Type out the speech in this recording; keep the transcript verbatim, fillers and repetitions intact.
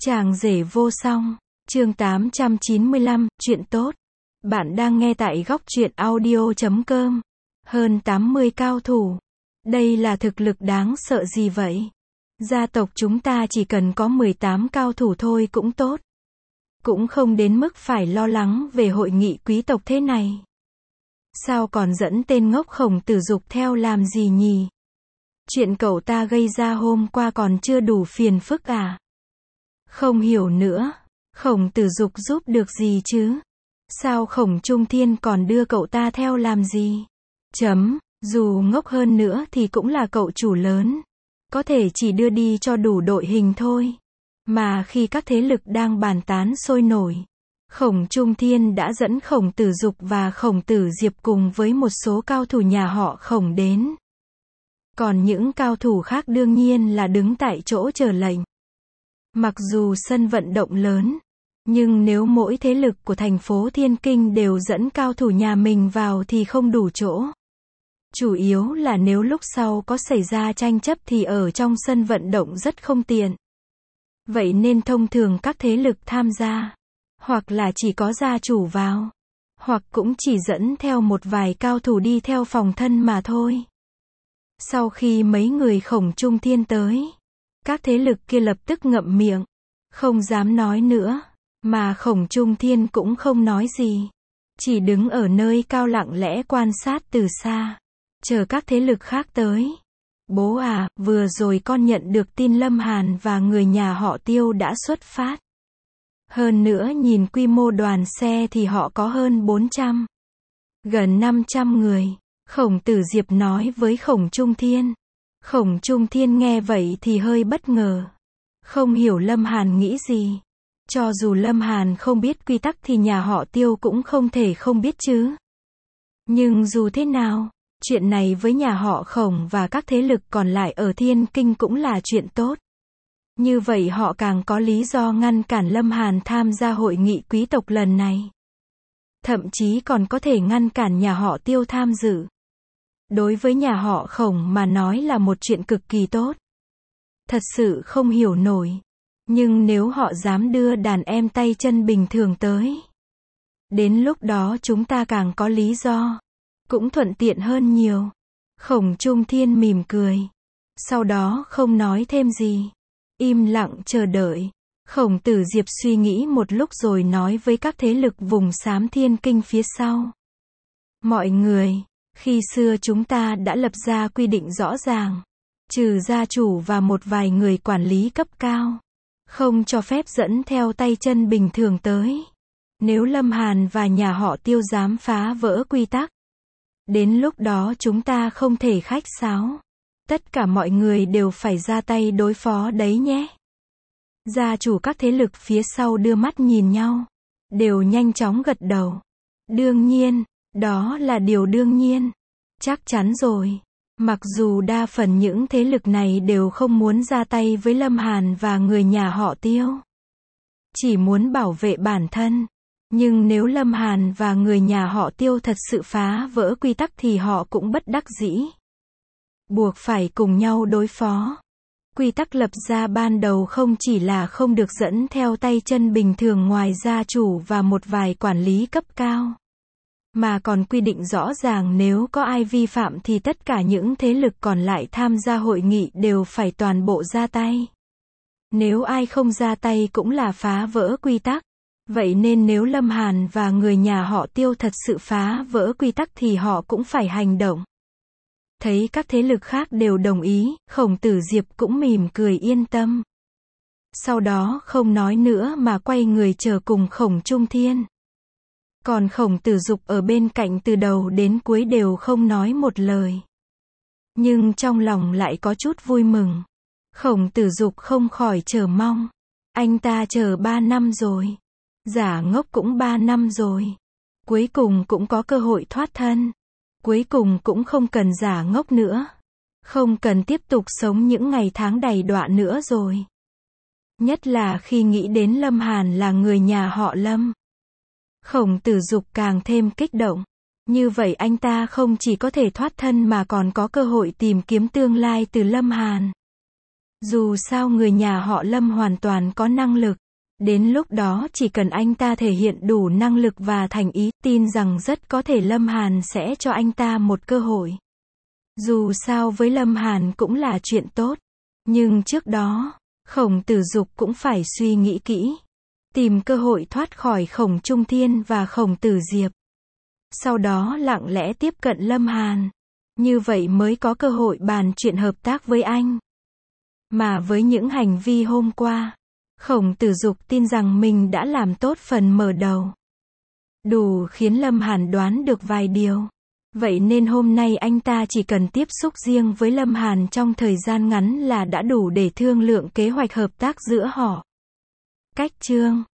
Chàng rể vô song, chương tám trăm chín mươi lăm, chuyện tốt. Bạn đang nghe tại góc truyện audio chấm com. Hơn tám mươi cao thủ. Đây là thực lực đáng sợ gì vậy? Gia tộc chúng ta chỉ cần có mười tám cao thủ thôi cũng tốt. Cũng không đến mức phải lo lắng về hội nghị quý tộc thế này. Sao còn dẫn tên ngốc Khổng Tử Dục theo làm gì nhỉ? Chuyện cậu ta gây ra hôm qua còn chưa đủ phiền phức à? Không hiểu nữa, Khổng Tử Dục giúp được gì chứ? Sao Khổng Trung Thiên còn đưa cậu ta theo làm gì? Chấm, dù ngốc hơn nữa thì cũng là cậu chủ lớn. Có thể chỉ đưa đi cho đủ đội hình thôi. Mà khi các thế lực đang bàn tán sôi nổi, Khổng Trung Thiên đã dẫn Khổng Tử Dục và Khổng Tử Diệp cùng với một số cao thủ nhà họ Khổng đến. Còn những cao thủ khác đương nhiên là đứng tại chỗ chờ lệnh. Mặc dù sân vận động lớn, nhưng nếu mỗi thế lực của thành phố Thiên Kinh đều dẫn cao thủ nhà mình vào thì không đủ chỗ. Chủ yếu là nếu lúc sau có xảy ra tranh chấp thì ở trong sân vận động rất không tiện. Vậy nên thông thường các thế lực tham gia, hoặc là chỉ có gia chủ vào, hoặc cũng chỉ dẫn theo một vài cao thủ đi theo phòng thân mà thôi. Sau khi mấy người Khổng Trung Thiên tới, các thế lực kia lập tức ngậm miệng, không dám nói nữa, mà Khổng Trung Thiên cũng không nói gì, chỉ đứng ở nơi cao lặng lẽ quan sát từ xa, chờ các thế lực khác tới. Bố à, vừa rồi con nhận được tin Lâm Hàn và người nhà họ Tiêu đã xuất phát. Hơn nữa nhìn quy mô đoàn xe thì họ có hơn bốn trăm, gần năm trăm người, Khổng Tử Diệp nói với Khổng Trung Thiên. Khổng Trung Thiên nghe vậy thì hơi bất ngờ. Không hiểu Lâm Hàn nghĩ gì. Cho dù Lâm Hàn không biết quy tắc thì nhà họ Tiêu cũng không thể không biết chứ. Nhưng dù thế nào, chuyện này với nhà họ Khổng và các thế lực còn lại ở Thiên Kinh cũng là chuyện tốt. Như vậy họ càng có lý do ngăn cản Lâm Hàn tham gia hội nghị quý tộc lần này. Thậm chí còn có thể ngăn cản nhà họ Tiêu tham dự. Đối với nhà họ Khổng mà nói là một chuyện cực kỳ tốt. Thật sự không hiểu nổi. Nhưng nếu họ dám đưa đàn em tay chân bình thường tới, đến lúc đó chúng ta càng có lý do. Cũng thuận tiện hơn nhiều. Khổng Trung Thiên mỉm cười. Sau đó không nói thêm gì. Im lặng chờ đợi. Khổng Tử Diệp suy nghĩ một lúc rồi nói với các thế lực vùng xám Thiên Kinh phía sau. Mọi người, khi xưa chúng ta đã lập ra quy định rõ ràng. Trừ gia chủ và một vài người quản lý cấp cao. Không cho phép dẫn theo tay chân bình thường tới. Nếu Lâm Hàn và nhà họ Tiêu dám phá vỡ quy tắc, đến lúc đó chúng ta không thể khách sáo. Tất cả mọi người đều phải ra tay đối phó đấy nhé. Gia chủ các thế lực phía sau đưa mắt nhìn nhau. Đều nhanh chóng gật đầu. Đương nhiên, đó là điều đương nhiên. Chắc chắn rồi. Mặc dù đa phần những thế lực này đều không muốn ra tay với Lâm Hàn và người nhà họ Tiêu. Chỉ muốn bảo vệ bản thân. Nhưng nếu Lâm Hàn và người nhà họ Tiêu thật sự phá vỡ quy tắc thì họ cũng bất đắc dĩ. Buộc phải cùng nhau đối phó. Quy tắc lập ra ban đầu không chỉ là không được dẫn theo tay chân bình thường ngoài gia chủ và một vài quản lý cấp cao. Mà còn quy định rõ ràng nếu có ai vi phạm thì tất cả những thế lực còn lại tham gia hội nghị đều phải toàn bộ ra tay. Nếu ai không ra tay cũng là phá vỡ quy tắc. Vậy nên nếu Lâm Hàn và người nhà họ Tiêu thật sự phá vỡ quy tắc thì họ cũng phải hành động. Thấy các thế lực khác đều đồng ý, Khổng Tử Diệp cũng mỉm cười yên tâm. Sau đó không nói nữa mà quay người chờ cùng Khổng Trung Thiên. Còn Khổng Tử Dục ở bên cạnh từ đầu đến cuối đều không nói một lời. Nhưng trong lòng lại có chút vui mừng. Khổng Tử Dục không khỏi chờ mong. Anh ta chờ ba năm rồi. Giả ngốc cũng ba năm rồi. Cuối cùng cũng có cơ hội thoát thân. Cuối cùng cũng không cần giả ngốc nữa. Không cần tiếp tục sống những ngày tháng đầy đọa nữa rồi. Nhất là khi nghĩ đến Lâm Hàn là người nhà họ Lâm. Khổng Tử Dục càng thêm kích động. Như vậy anh ta không chỉ có thể thoát thân mà còn có cơ hội tìm kiếm tương lai từ Lâm Hàn. Dù sao người nhà họ Lâm hoàn toàn có năng lực. Đến lúc đó chỉ cần anh ta thể hiện đủ năng lực và thành ý, tin rằng rất có thể Lâm Hàn sẽ cho anh ta một cơ hội. Dù sao với Lâm Hàn cũng là chuyện tốt. Nhưng trước đó, Khổng Tử Dục cũng phải suy nghĩ kỹ. Tìm cơ hội thoát khỏi Khổng Trung Thiên và Khổng Tử Diệp. Sau đó lặng lẽ tiếp cận Lâm Hàn. Như vậy mới có cơ hội bàn chuyện hợp tác với anh. Mà với những hành vi hôm qua, Khổng Tử Dục tin rằng mình đã làm tốt phần mở đầu. Đủ khiến Lâm Hàn đoán được vài điều. Vậy nên hôm nay anh ta chỉ cần tiếp xúc riêng với Lâm Hàn trong thời gian ngắn là đã đủ để thương lượng kế hoạch hợp tác giữa họ. Cách chương